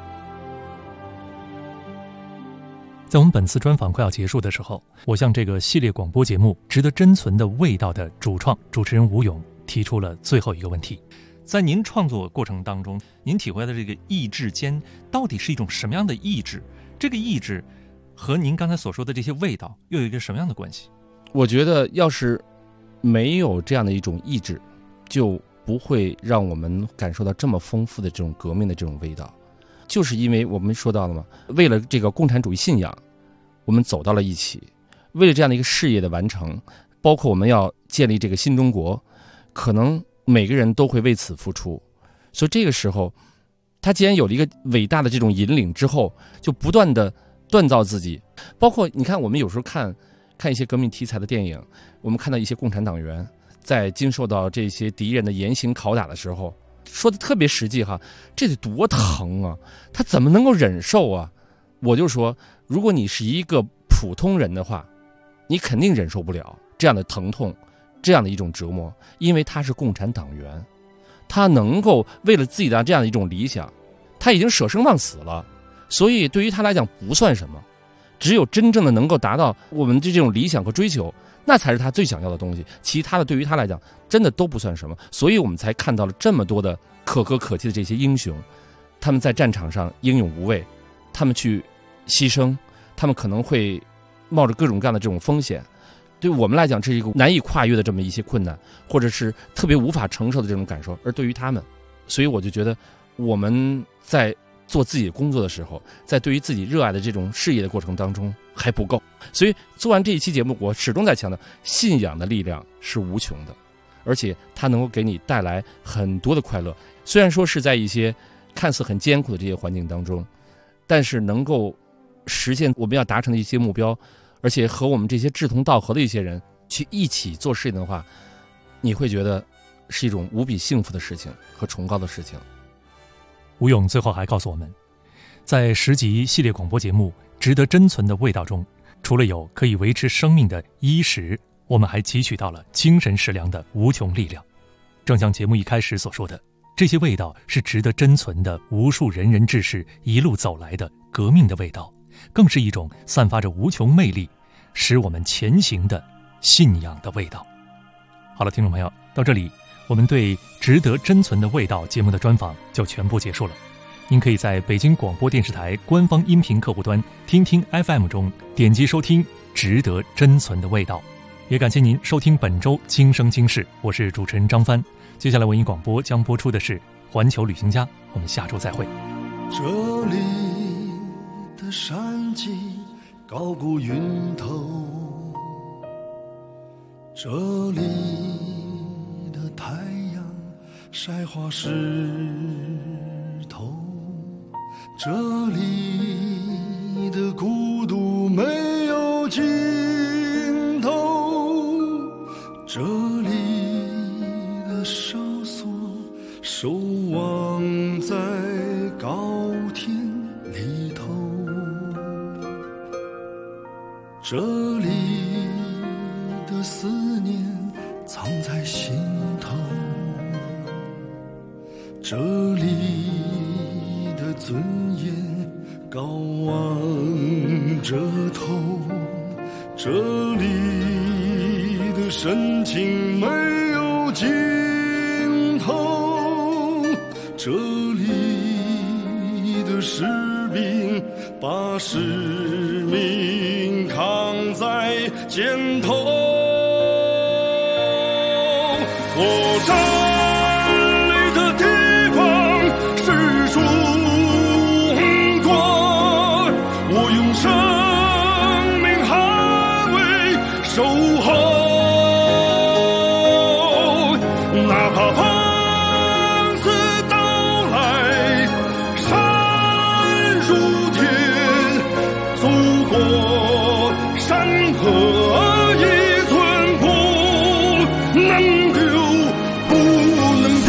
在我们本次专访快要结束的时候，我向这个系列广播节目值得珍存的味道的主创主持人吴勇提出了最后一个问题。在您创作过程当中，您体会到这个意志间到底是一种什么样的意志？这个意志和您刚才所说的这些味道又有一个什么样的关系？ 我觉得要是没有这样的一种意志，就不会让我们感受到这么丰富的这种革命的这种味道。就是因为我们说到了嘛，为了这个共产主义信仰，我们走到了一起，为了这样的一个事业的完成，包括我们要建立这个新中国，可能每个人都会为此付出。所以这个时候他既然有了一个伟大的这种引领之后，就不断的锻造自己。包括你看我们有时候看一些革命题材的电影，我们看到一些共产党员在经受到这些敌人的严刑拷打的时候，说的特别实际哈，这得多疼啊，他怎么能够忍受啊？我就说，如果你是一个普通人的话，你肯定忍受不了这样的疼痛，这样的一种折磨，因为他是共产党员，他能够为了自己的这样的一种理想，他已经舍生忘死了，所以对于他来讲不算什么。只有真正的能够达到我们这种理想和追求，那才是他最想要的东西，其他的对于他来讲真的都不算什么。所以我们才看到了这么多的可歌可泣的这些英雄，他们在战场上英勇无畏，他们去牺牲，他们可能会冒着各种各样的这种风险，对我们来讲这是一个难以跨越的这么一些困难，或者是特别无法承受的这种感受。而对于他们，所以我就觉得我们在做自己工作的时候，在对于自己热爱的这种事业的过程当中还不够。所以做完这一期节目，我始终在强调，信仰的力量是无穷的，而且它能够给你带来很多的快乐。虽然说是在一些看似很艰苦的这些环境当中，但是能够实现我们要达成的一些目标，而且和我们这些志同道合的一些人去一起做事情的话，你会觉得是一种无比幸福的事情和崇高的事情。 吴勇最后还告诉我们，在10集系列广播节目《值得珍存的味道》中，除了有可以维持生命的衣食，我们还汲取到了精神食粮的无穷力量。正像节目一开始所说的，这些味道是值得珍存的无数仁人志士一路走来的革命的味道，更是一种散发着无穷魅力使我们前行的信仰的味道。好了，听众朋友，到这里我们对值得珍存的味道节目的专访就全部结束了。您可以在北京广播电视台官方音频客户端听听 FM 中点击收听值得珍存的味道。也感谢您收听本周今生今世，我是主持人张帆。接下来文艺广播将播出的是环球旅行家，我们下周再会。 这里的山脊高过云头，这里的太阳晒花石头，这里的孤独没有尽头，这里的哨所守望在高天里头，这里的思念藏在心头，这里的尊严高望着头，这里的深情没有尽头，这里的士兵把使命扛在肩头，我站立的地方是中国，我用生命捍卫守候，哪怕放肆到来山如天，祖国山河一寸不能丢，不能丢。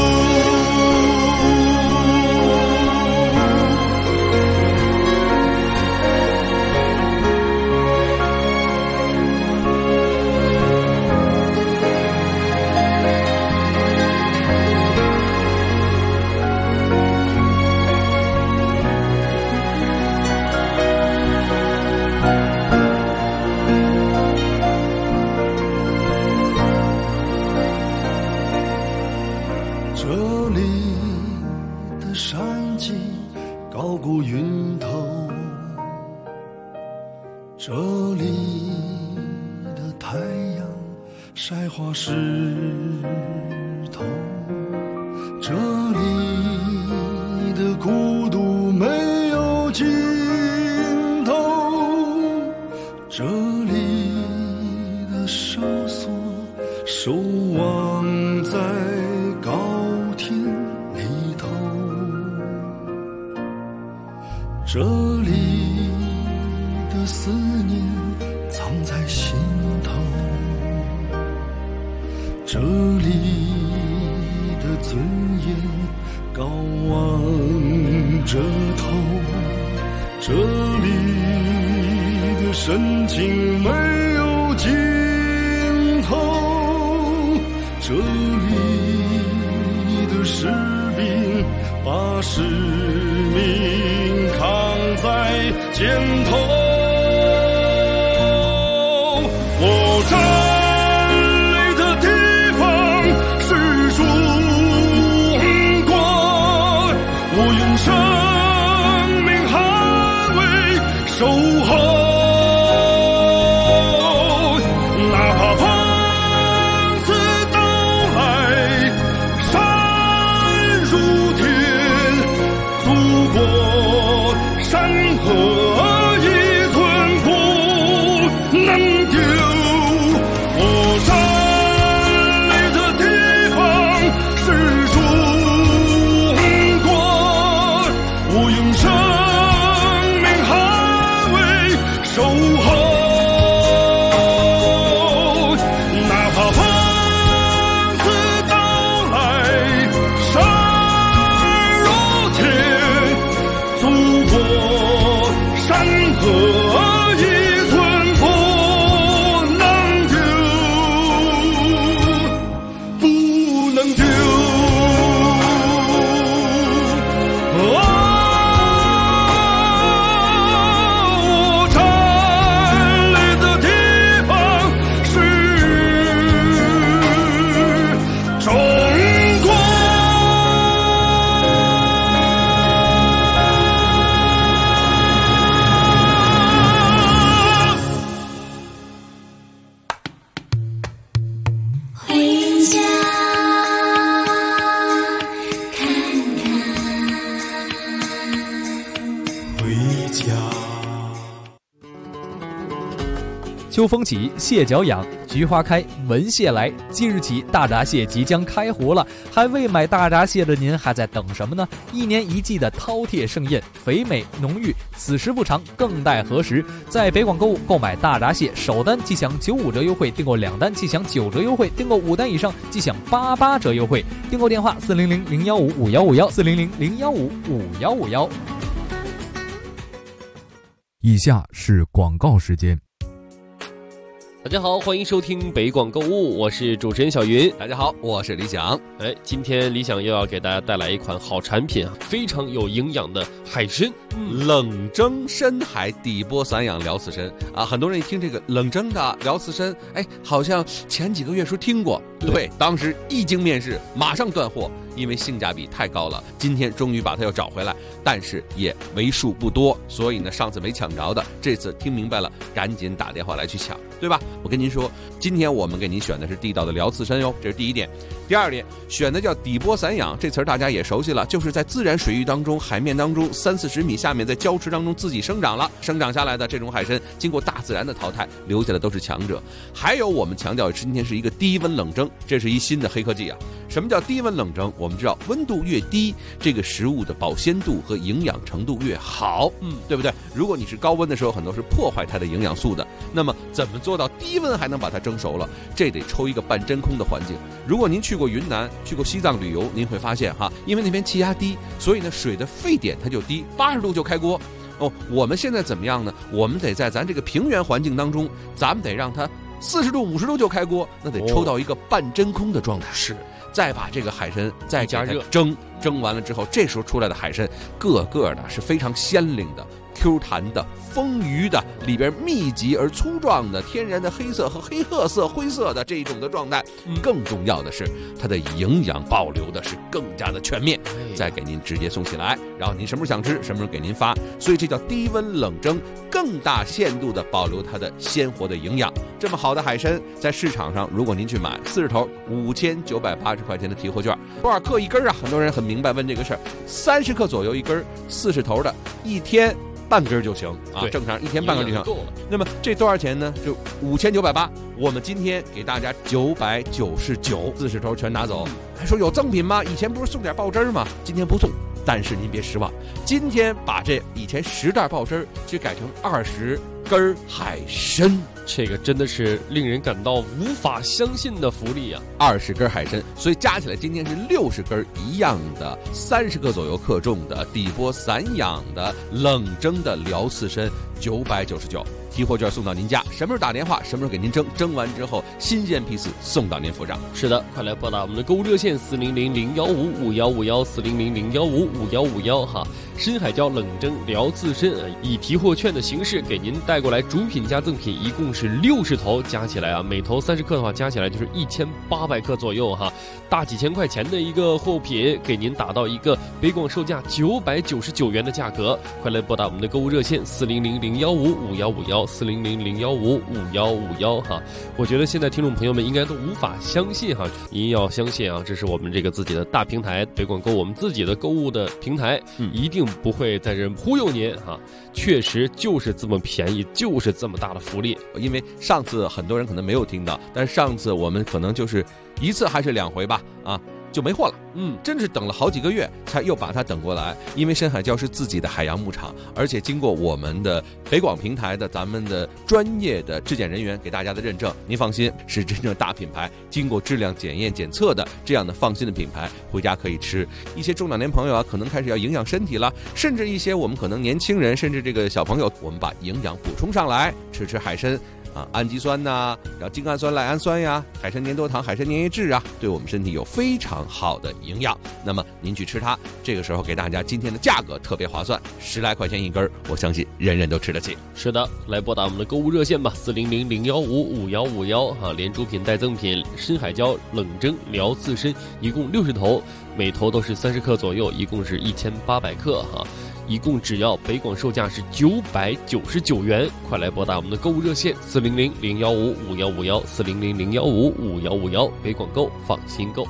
这里的山脊高过云头，这里的太阳晒花石头，这里的孤独没有尽头，这里的哨所守望在高天里头，这里的思念藏在心头，这里的尊严高望着头，这里的深情没有尽头，这里的士兵把使命扛在肩头，我站立的地方是中国，我用生命捍卫守候，哪怕放肆到来山如天， 河一寸不能丢。我站立的地方是中国，我用生命捍卫守候。哪怕风似刀来，山如铁，祖国山河一寸不能丢，不能丢。我站立的地方是中国。 回家看看， 回家。 秋风起，蟹脚痒，菊花开，闻蟹来。即日起，大闸蟹即将开湖了，还未买大闸蟹的您还在等什么呢？一年一季的饕餮盛宴，肥美浓郁，此时不长，更待何时？在北广购物购买大闸蟹，首单即享95折优惠，订购2单即享9折优惠，订购5单以上即享88折优惠。订购电话400-015-5151，400-015-5151。 以下是广告时间。 大家好，欢迎收听北广购物，我是主持人小云。 大家好，我是李想。 今天李想又要给大家带来一款好产品啊，非常有营养的海参， 冷蒸深海底波散养辽刺参啊。很多人一听这个冷蒸的辽刺参，好像前几个月时候听过，对，当时一经面世，马上断货，因为性价比太高了。今天终于把它又找回来，但是也为数不多，所以呢，上次没抢着的，这次听明白了，赶紧打电话来去抢，对吧？我跟您说，今天我们给您选的是地道的辽刺参哟，这是第一点。第二点，选的叫底波散养，这词儿大家也熟悉了，就是在自然水域当中、海面当中30-40米下面，在礁池当中自己生长下来的这种海参，经过大自然的淘汰，留下的都是强者。还有我们强调今天是一个低温冷蒸，这是一新的黑科技啊。什么叫低温冷蒸？我们知道温度越低，这个食物的保鲜度和营养程度越好，对不对？如果你是高温的时候，很多是破坏它的营养素的。那么怎么做到低温还能把它蒸熟了？这得抽一个半真空的环境。如果您去过云南、去过西藏旅游，您会发现哈，因为那边气压低，所以呢水的沸点它就低，80度就开锅。我们现在怎么样呢？我们得在咱这个平原环境当中，咱们得让它40度、50度就开锅，那得抽到一个半真空的状态。 是。 再把这个海参再加热蒸完了之后，这时候出来的海参个个的是非常鲜灵的、Q 弹的、丰腴的，里边密集而粗壮的天然的黑色和黑褐色、灰色的这种的状态。更重要的是，它的营养保留的是更加的全面，再给您直接送起来，然后您什么时候想吃，什么时候给您发。所以这叫低温冷蒸，更大限度的保留它的鲜活的营养。这么好的海参，在市场上，如果您去买40头5980块钱的提货券，多少克一根啊？很多人很明白问这个事儿，30克左右一根，40头的，一天半根就行啊，正常一天半根就行。那么这多少钱呢？就5980，我们今天给大家999，40头全拿走。还说有赠品吗？以前不是送点爆汁吗？今天不送，但是您别失望，今天把这以前10袋爆汁就改成20根海参。 这个真的是令人感到无法相信的福利啊 ！20根海参，所以加起来今天是60根一样的，30克左右克重的底波散养的冷蒸的辽刺参，999。提货券送到您家，什么时候打电话，什么时候给您蒸，蒸完之后新鲜批次送到您府上。 是的，快来拨打我们的购物热线400-015-5151，400-015-5151哈。深海椒冷蒸辽刺参以提货券的形式给您带过来，主品加赠品一共是60头，加起来啊，每头30克的话，加起来就是1800克左右哈，大几千块钱的一个货品，给您打到一个北广售价999元的价格。快来拨打我们的购物热线400-015-5151。 400-015-5151哈。我觉得现在听众朋友们应该都无法相信哈，您要相信啊，这是我们这个自己的大平台北广购，我们自己的购物的平台，一定不会在这忽悠您哈。确实就是这么便宜，就是这么大的福利。 因为上次很多人可能没有听到，但是上次我们可能就是1次还是2回吧，就没货了。真是等了好几个月才又把它等过来。因为深海礁是自己的海洋牧场，而且经过我们的北广平台的咱们的专业的质检人员给大家的认证，您放心，是真正大品牌，经过质量检验检测的这样的放心的品牌，回家可以吃。一些中老年朋友啊，可能开始要营养身体了，甚至一些我们可能年轻人，甚至这个小朋友，我们把营养补充上来，吃海参。氨基酸呐，然后精氨酸、赖氨酸呀，海参粘多糖、海参粘液质啊，对我们身体有非常好的营养。那么您去吃它，这个时候给大家今天的价格特别划算，10来块钱一根，我相信人人都吃得起。 是的，来拨打我们的购物热线吧，400-015-5151哈，连主品带赠品，深海礁冷蒸疗自身，一共60头，每头都是30克左右，一共是1800克哈。一共只要北广售价是999元，快来拨打我们的购物热线400-015-5151，400-015-5151，北广购放心购。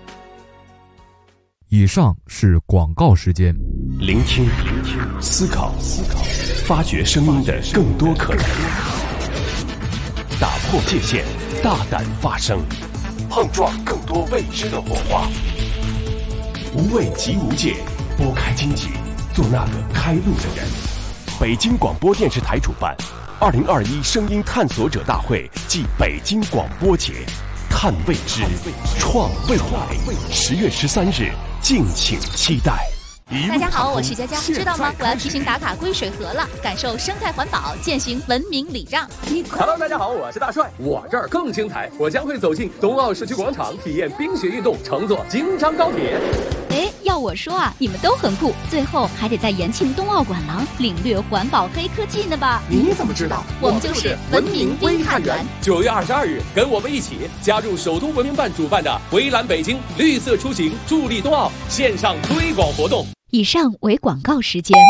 以上是广告时间。 聆听，思考，发掘声音的更多可能，打破界限，大胆发声，碰撞更多未知的火花。无畏即无界，拨开荆棘，做那个开路的人。北京广播电视台主办2021声音探索者大会暨北京广播节，探未知，创未来，10月13日，敬请期待。 大家好，我是佳佳，知道吗？我要提醒打卡归水河了，感受生态环保，践行文明礼让。 Hello， 大家好，我是大帅，我这儿更精彩，我将会走进冬奥市区广场，体验冰雪运动，乘坐京张高铁。 要我说啊，你们都很酷，最后还得在延庆冬奥馆廊领略环保黑科技呢吧？ 你怎么知道？ 我们就是文明微探员。 9月22日，跟我们一起加入首都文明办主办的微蓝北京绿色出行助力冬奥线上推广活动。 以上为广告时间。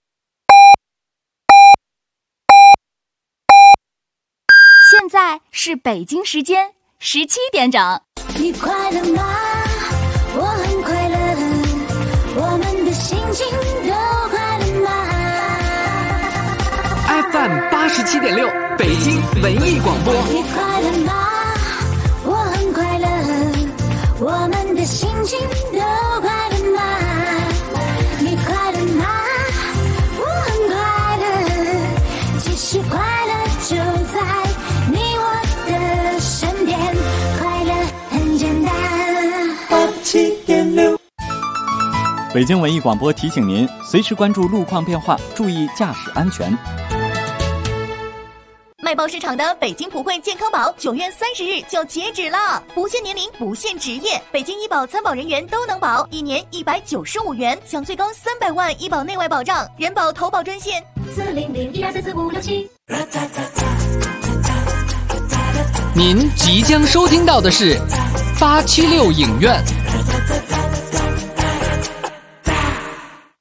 现在是北京时间17点整。 你快乐吗？我很快乐，我们的心情都快乐吗 ？FM 87.6，北京文艺广播。 你快乐吗？我很快乐，我们的心情都快乐吗？你快乐吗？我很快乐，其实快乐就在你我的身边，快乐很简单。87.6。 北京文艺广播提醒您，随时关注路况变化，注意驾驶安全。 卖爆市场的北京普惠健康宝9月30日就截止了，不限年龄，不限职业，北京医保参保人员都能保，1年195元，享最高300万医保内外保障，人保投保专线400-1234567。 您即将收听到的是876影院。